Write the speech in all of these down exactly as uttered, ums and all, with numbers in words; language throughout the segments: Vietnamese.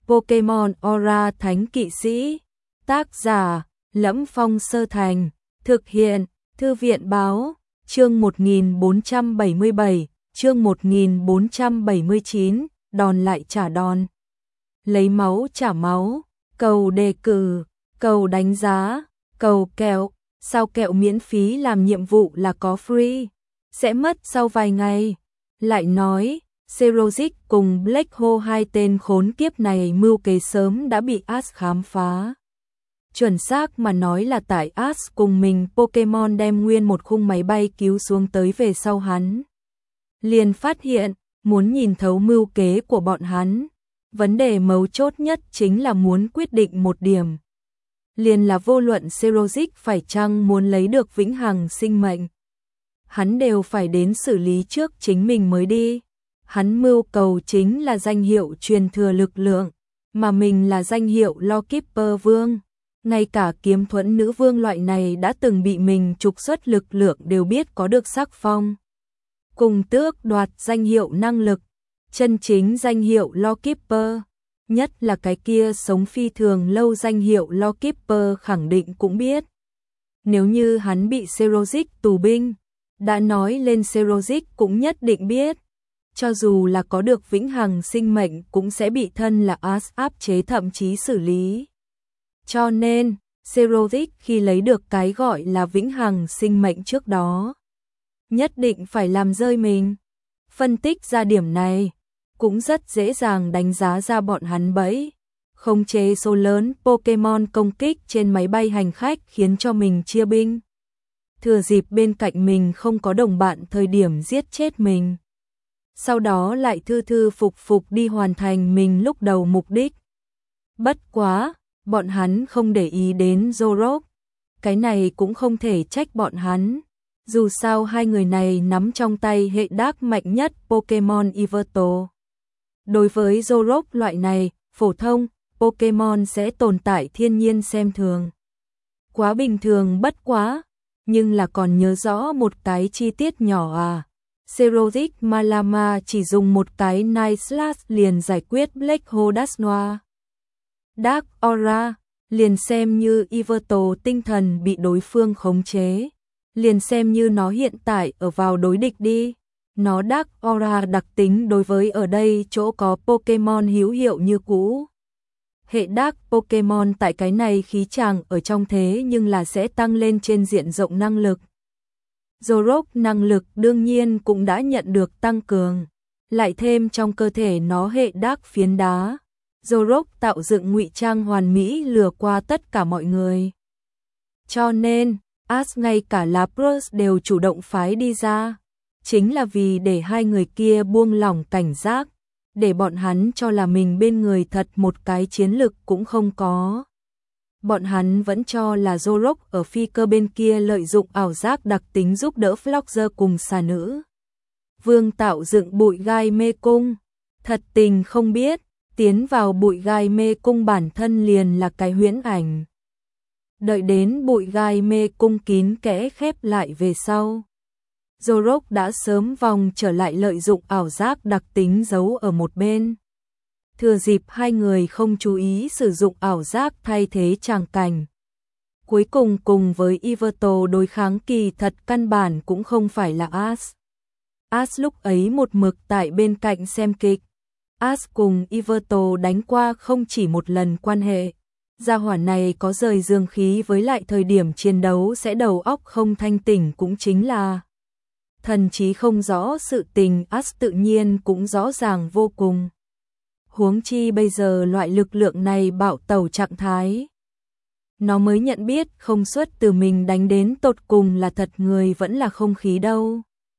Pokemon Aura Thánh Kỵ Sĩ. Tác giả: Lẫm Phong Sơ Thành. Thực hiện: Thư viện Báo. Chương một nghìn bốn trăm bảy mươi bảy, chương một nghìn bốn trăm bảy mươi chín, đòn lại trả đòn. Lấy máu trả máu, cầu đề cử, cầu đánh giá, cầu kẹo, sao kẹo miễn phí làm nhiệm vụ là có free, sẽ mất sau vài ngày. Lại nói, Xerosic cùng Black Hole hai tên khốn kiếp này mưu kế sớm đã bị Ash khám phá. Chuẩn xác mà nói là tại Ash cùng mình Pokemon đem nguyên một khung máy bay cứu xuống tới về sau hắn. Liền phát hiện, muốn nhìn thấu mưu kế của bọn hắn. Vấn đề mấu chốt nhất chính là muốn quyết định một điểm. Liền là vô luận Xerosic phải chăng muốn lấy được vĩnh hằng sinh mệnh. Hắn đều phải đến xử lý trước chính mình mới đi. Hắn mưu cầu chính là danh hiệu truyền thừa lực lượng, mà mình là danh hiệu Lawkeeper Vương. Ngay cả kiếm thuẫn nữ vương loại này đã từng bị mình trục xuất lực lượng đều biết có được sắc phong. Cùng tước đoạt danh hiệu năng lực, chân chính danh hiệu Lawkeeper, nhất là cái kia sống phi thường lâu danh hiệu Lawkeeper khẳng định cũng biết. Nếu như hắn bị Xerosic tù binh, đã nói lên Xerosic cũng nhất định biết. Cho dù là có được vĩnh hằng sinh mệnh cũng sẽ bị thân là Ash áp chế thậm chí xử lý. Cho nên, Xerosic khi lấy được cái gọi là vĩnh hằng sinh mệnh trước đó, nhất định phải làm rơi mình. Phân tích ra điểm này, cũng rất dễ dàng đánh giá ra bọn hắn bẫy. Khống chế số lớn Pokemon công kích trên máy bay hành khách khiến cho mình chia binh. Thừa dịp bên cạnh mình không có đồng bạn thời điểm giết chết mình. Sau đó lại thư thư phục phục đi hoàn thành mình lúc đầu mục đích. Bất quá, bọn hắn không để ý đến Zorok. Cái này cũng không thể trách bọn hắn. Dù sao hai người này nắm trong tay hệ đác mạnh nhất Pokemon Yveltal. Đối với Zorok loại này, phổ thông, Pokemon sẽ tồn tại thiên nhiên xem thường. Quá bình thường bất quá, nhưng là còn nhớ rõ một cái chi tiết nhỏ à. Xerosic Malama chỉ dùng một cái Night Slash liền giải quyết Black Hole Dusknoir. Dark Aura, liền xem như Yveltal tinh thần bị đối phương khống chế. Liền xem như nó hiện tại ở vào đối địch đi. Nó Dark Aura đặc tính đối với ở đây chỗ có Pokemon hữu hiệu như cũ. Hệ Dark Pokemon tại cái này khí chàng ở trong thế nhưng là sẽ tăng lên trên diện rộng năng lực. Zorok năng lực đương nhiên cũng đã nhận được tăng cường. Lại thêm trong cơ thể nó hệ Dark phiến đá. Zorok tạo dựng ngụy trang hoàn mỹ lừa qua tất cả mọi người. Cho nên, Ash ngay cả Lapras đều chủ động phái đi ra. Chính là vì để hai người kia buông lỏng cảnh giác. Để bọn hắn cho là mình bên người thật một cái chiến lực cũng không có. Bọn hắn vẫn cho là Zorok ở phi cơ bên kia lợi dụng ảo giác đặc tính giúp đỡ Floxer cùng xà nữ vương tạo dựng bụi gai mê cung. Thật tình không biết, tiến vào bụi gai mê cung bản thân liền là cái huyễn ảnh. Đợi đến bụi gai mê cung kín kẽ khép lại về sau, Zorok đã sớm vòng trở lại lợi dụng ảo giác đặc tính giấu ở một bên. Thừa dịp hai người không chú ý sử dụng ảo giác thay thế tràng cảnh. Cuối cùng cùng với Yveltal đối kháng kỳ thật căn bản cũng không phải là Ash. Ash lúc ấy một mực tại bên cạnh xem kịch. Ash cùng Yveltal đánh qua không chỉ một lần quan hệ. Gia hỏa này có rời dương khí với lại thời điểm chiến đấu sẽ đầu óc không thanh tỉnh cũng chính là thần trí không rõ sự tình. Ash tự nhiên cũng rõ ràng vô cùng. Huống chi bây giờ loại lực lượng này bạo tẩu trạng thái. Nó mới nhận biết không xuất từ mình đánh đến tột cùng là thật người vẫn là không khí đâu.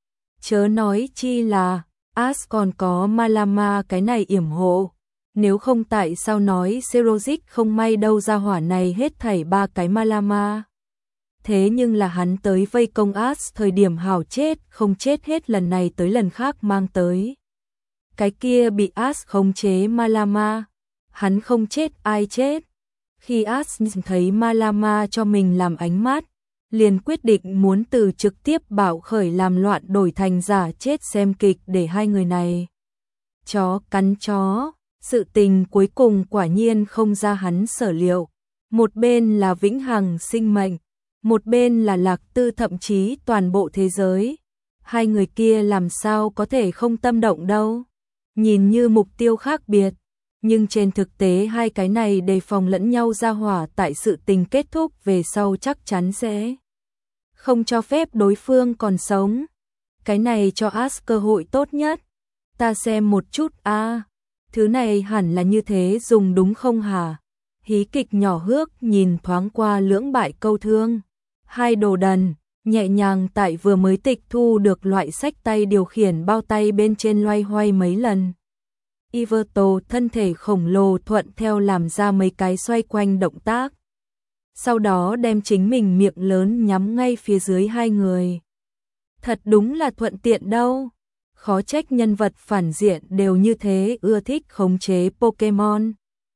Chớ nói chi là Ash còn có Malama cái này yểm hộ. Nếu không tại sao nói Xerosic không may đâu ra hỏa này hết thảy ba cái Malama. Thế nhưng là hắn tới vây công Ash thời điểm hào chết không chết hết lần này tới lần khác mang tới. Cái kia bị Ash khống chế Malama, hắn không chết ai chết. Khi Ash thấy Malama cho mình làm ánh mắt, liền quyết định muốn từ trực tiếp bạo khởi làm loạn đổi thành giả chết xem kịch để hai người này chó cắn chó. Sự tình cuối cùng quả nhiên không ra hắn sở liệu. Một bên là vĩnh hằng sinh mệnh, một bên là Lạc Tư, thậm chí toàn bộ thế giới. Hai người kia làm sao có thể không tâm động đâu. Nhìn như mục tiêu khác biệt, nhưng trên thực tế hai cái này đề phòng lẫn nhau ra hỏa tại sự tình kết thúc về sau chắc chắn sẽ không cho phép đối phương còn sống. Cái này cho Ash cơ hội tốt nhất. Ta xem một chút a, à, thứ này hẳn là như thế dùng đúng không hả? Hí kịch nhỏ hước nhìn thoáng qua lưỡng bại câu thương. Hai đồ đần, nhẹ nhàng tại vừa mới tịch thu được loại sách tay điều khiển bao tay bên trên loay hoay mấy lần. Iverto thân thể khổng lồ thuận theo làm ra mấy cái xoay quanh động tác. Sau đó đem chính mình miệng lớn nhắm ngay phía dưới hai người. Thật đúng là thuận tiện đâu. Khó trách nhân vật phản diện đều như thế ưa thích khống chế Pokemon.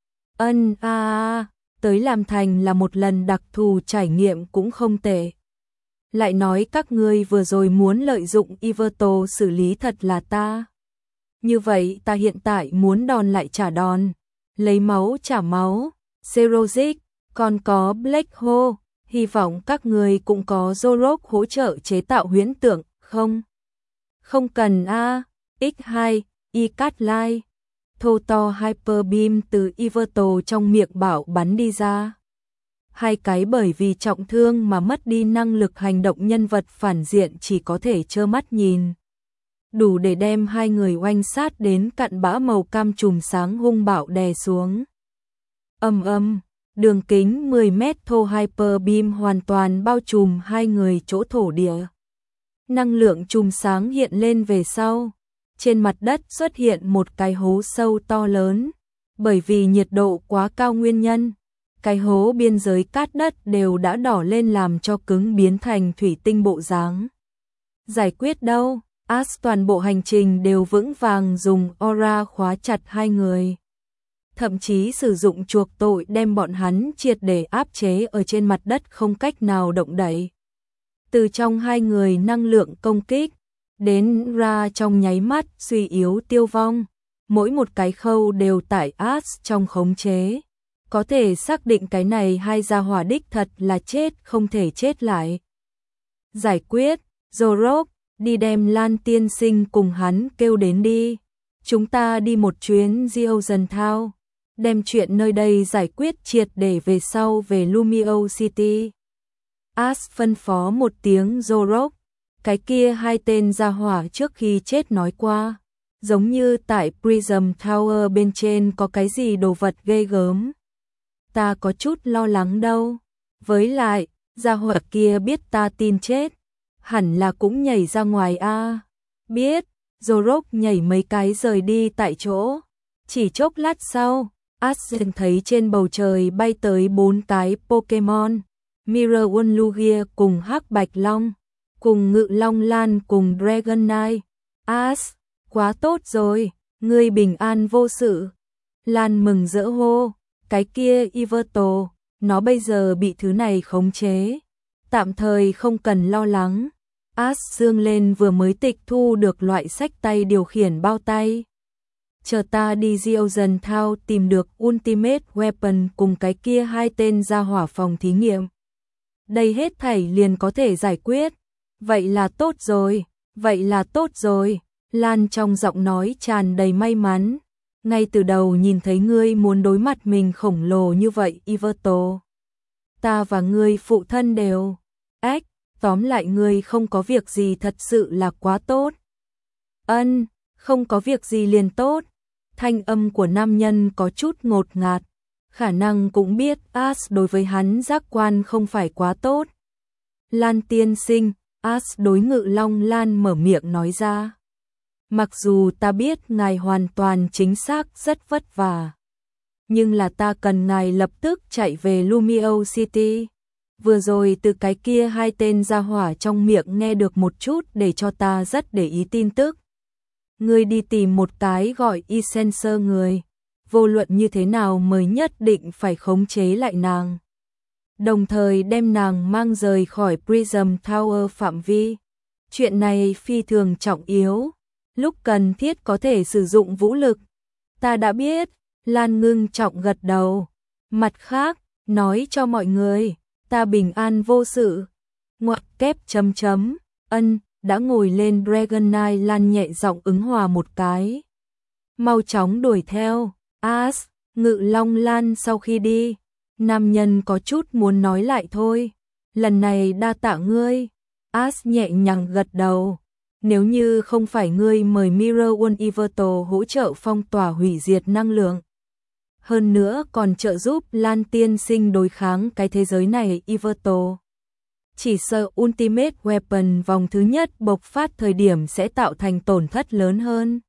Ân a à, tới làm thành là một lần đặc thù trải nghiệm cũng không tệ. Lại nói các ngươi vừa rồi muốn lợi dụng Iverto xử lý thật là ta. Như vậy ta hiện tại muốn đòn lại trả đòn. Lấy máu trả máu. Xerozic, còn có Black Hole. Hy vọng các ngươi cũng có Zorok hỗ trợ chế tạo huyễn tượng, không? Không cần a. ích hai, Icatline. Thô to Hyper Beam từ Iverto trong miệng bảo bắn đi ra. Hai cái bởi vì trọng thương mà mất đi năng lực hành động nhân vật phản diện chỉ có thể trơ mắt nhìn. Đủ để đem hai người oanh sát đến cặn bã màu cam chùm sáng hung bạo đè xuống. Âm âm, đường kính mười mét thô Hyper Beam hoàn toàn bao trùm hai người chỗ thổ địa. Năng lượng chùm sáng hiện lên về sau. Trên mặt đất xuất hiện một cái hố sâu to lớn. Bởi vì nhiệt độ quá cao nguyên nhân, cái hố biên giới cát đất đều đã đỏ lên làm cho cứng biến thành thủy tinh bộ dáng. Giải quyết đâu? Ash toàn bộ hành trình đều vững vàng dùng aura khóa chặt hai người. Thậm chí sử dụng chuộc tội đem bọn hắn triệt để áp chế ở trên mặt đất không cách nào động đậy. Từ trong hai người năng lượng công kích đến ra trong nháy mắt suy yếu tiêu vong. Mỗi một cái khâu đều tại Ash trong khống chế. Có thể xác định cái này hai gia hỏa đích thật là chết không thể chết lại. Giải quyết, Zorok, đi đem Lan tiên sinh cùng hắn kêu đến đi. Chúng ta đi một chuyến Geozen Town, đem chuyện nơi đây giải quyết triệt để về sau về Lumio City. Ash phân phó một tiếng Zorok, cái kia hai tên gia hỏa trước khi chết nói qua. Giống như tại Prism Tower bên trên có cái gì đồ vật ghê gớm. Ta có chút lo lắng đâu. Với lại, gia hỏa kia biết ta tin chết. Hẳn là cũng nhảy ra ngoài a. À. Biết, Zorok nhảy mấy cái rời đi tại chỗ. Chỉ chốc lát sau, Ashen thấy trên bầu trời bay tới bốn cái Pokemon. Mirror One Lugia cùng Hắc Bạch Long, cùng Ngự Long Lan cùng Dragonite. Ash, quá tốt rồi, ngươi bình an vô sự. Lan mừng rỡ hô, cái kia Iverto, nó bây giờ bị thứ này khống chế. Tạm thời không cần lo lắng. Ash dương lên vừa mới tịch thu được loại sách tay điều khiển bao tay. Chờ ta đi Geozen Town tìm được Ultimate Weapon cùng cái kia hai tên ra hỏa phòng thí nghiệm. Đây hết thảy liền có thể giải quyết. Vậy là tốt rồi, vậy là tốt rồi. Lan trong giọng nói tràn đầy may mắn. Ngay từ đầu nhìn thấy ngươi muốn đối mặt mình khổng lồ như vậy Iverto. Ta và ngươi phụ thân đều. Ếch, tóm lại ngươi không có việc gì thật sự là quá tốt. Ân, không có việc gì liền tốt. Thanh âm của nam nhân có chút ngột ngạt. Khả năng cũng biết Ash đối với hắn giác quan không phải quá tốt. Lan tiên sinh, Ash đối Ngự Long Lan mở miệng nói ra. Mặc dù ta biết ngài hoàn toàn chính xác rất vất vả, nhưng là ta cần ngài lập tức chạy về Lumio City. Vừa rồi từ cái kia hai tên gia hỏa trong miệng nghe được một chút để cho ta rất để ý tin tức. Ngươi đi tìm một cái gọi E-Sensor người, vô luận như thế nào mới nhất định phải khống chế lại nàng. Đồng thời đem nàng mang rời khỏi Prism Tower phạm vi. Chuyện này phi thường trọng yếu, lúc cần thiết có thể sử dụng vũ lực. Ta đã biết, Lan ngưng trọng gật đầu. Mặt khác, nói cho mọi người, ta bình an vô sự. Ngoặc kép chấm chấm, ân, đã ngồi lên Dragonite. Lan nhẹ giọng ứng hòa một cái. Mau chóng đuổi theo, As, Ngự Long Lan sau khi đi. Nam nhân có chút muốn nói lại thôi. Lần này đa tạ ngươi. As nhẹ nhàng gật đầu. Nếu như không phải ngươi mời Mirror One Everto hỗ trợ phong tỏa hủy diệt năng lượng, hơn nữa còn trợ giúp Lan tiên sinh đối kháng cái thế giới này Everto, chỉ sợ Ultimate Weapon vòng thứ nhất bộc phát thời điểm sẽ tạo thành tổn thất lớn hơn.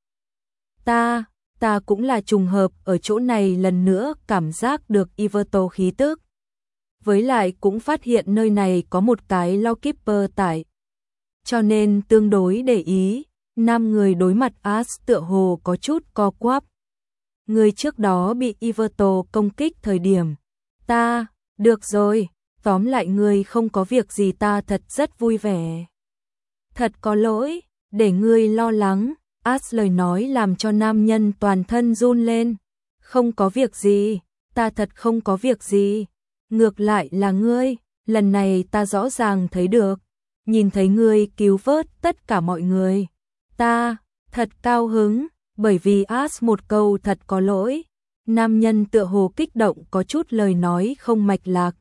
Ta, ta cũng là trùng hợp ở chỗ này lần nữa cảm giác được Everto khí tức. Với lại cũng phát hiện nơi này có một cái Lawkeeper tại. Cho nên tương đối để ý, năm người đối mặt As tựa hồ có chút co quắp. Người trước đó bị Everto công kích thời điểm. Ta, được rồi, tóm lại người không có việc gì, ta thật rất vui vẻ. Thật có lỗi, để ngươi lo lắng. As lời nói làm cho nam nhân toàn thân run lên. Không có việc gì, ta thật không có việc gì. Ngược lại là ngươi, lần này ta rõ ràng thấy được. Nhìn thấy ngươi cứu vớt tất cả mọi người. Ta, thật cao hứng, bởi vì As một câu thật có lỗi. Nam nhân tựa hồ kích động có chút lời nói không mạch lạc.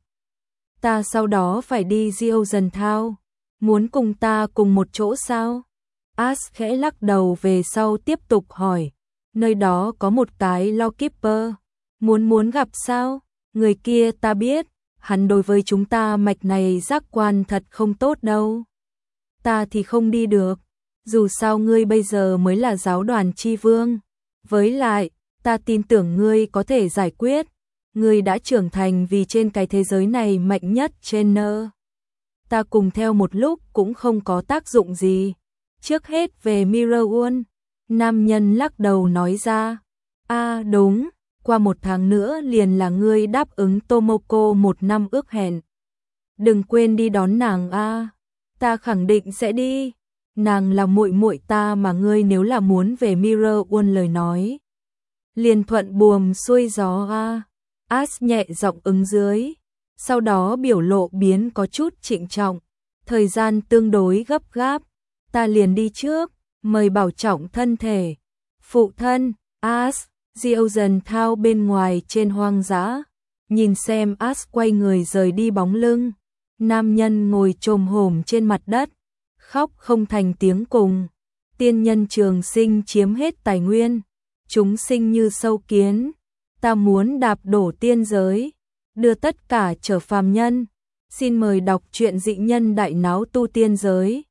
Ta sau đó phải đi Geozen Town. Muốn cùng ta cùng một chỗ sao? As khẽ lắc đầu về sau tiếp tục hỏi. Nơi đó có một cái Lawkeeper. Muốn muốn gặp sao? Người kia ta biết. Hắn đối với chúng ta mạch này giác quan thật không tốt đâu. Ta thì không đi được. Dù sao ngươi bây giờ mới là giáo đoàn chi vương. Với lại, ta tin tưởng ngươi có thể giải quyết. Ngươi đã trưởng thành vì trên cái thế giới này mạnh nhất trên nơ. Ta cùng theo một lúc cũng không có tác dụng gì. Trước hết về Mirror One. Nam nhân lắc đầu nói ra. À đúng, qua một tháng nữa liền là ngươi đáp ứng Tomoko một năm ước hẹn. Đừng quên đi đón nàng a. À. Ta khẳng định sẽ đi. Nàng là muội muội ta mà, ngươi nếu là muốn về Mirror One lời nói. Liền thuận buồm xuôi gió a. À. As nhẹ giọng ứng dưới. Sau đó biểu lộ biến có chút trịnh trọng. Thời gian tương đối gấp gáp. Ta liền đi trước. Mời bảo trọng thân thể. Phụ thân, As. Geozen Town bên ngoài trên hoang dã. Nhìn xem As quay người rời đi bóng lưng. Nam nhân ngồi chồm hổm trên mặt đất. Khóc không thành tiếng cùng. Tiên nhân trường sinh chiếm hết tài nguyên. Chúng sinh như sâu kiến. Ta muốn đạp đổ tiên giới. Đưa tất cả trở phàm nhân. Xin mời đọc truyện Dị Nhân Đại Náo Tu Tiên Giới.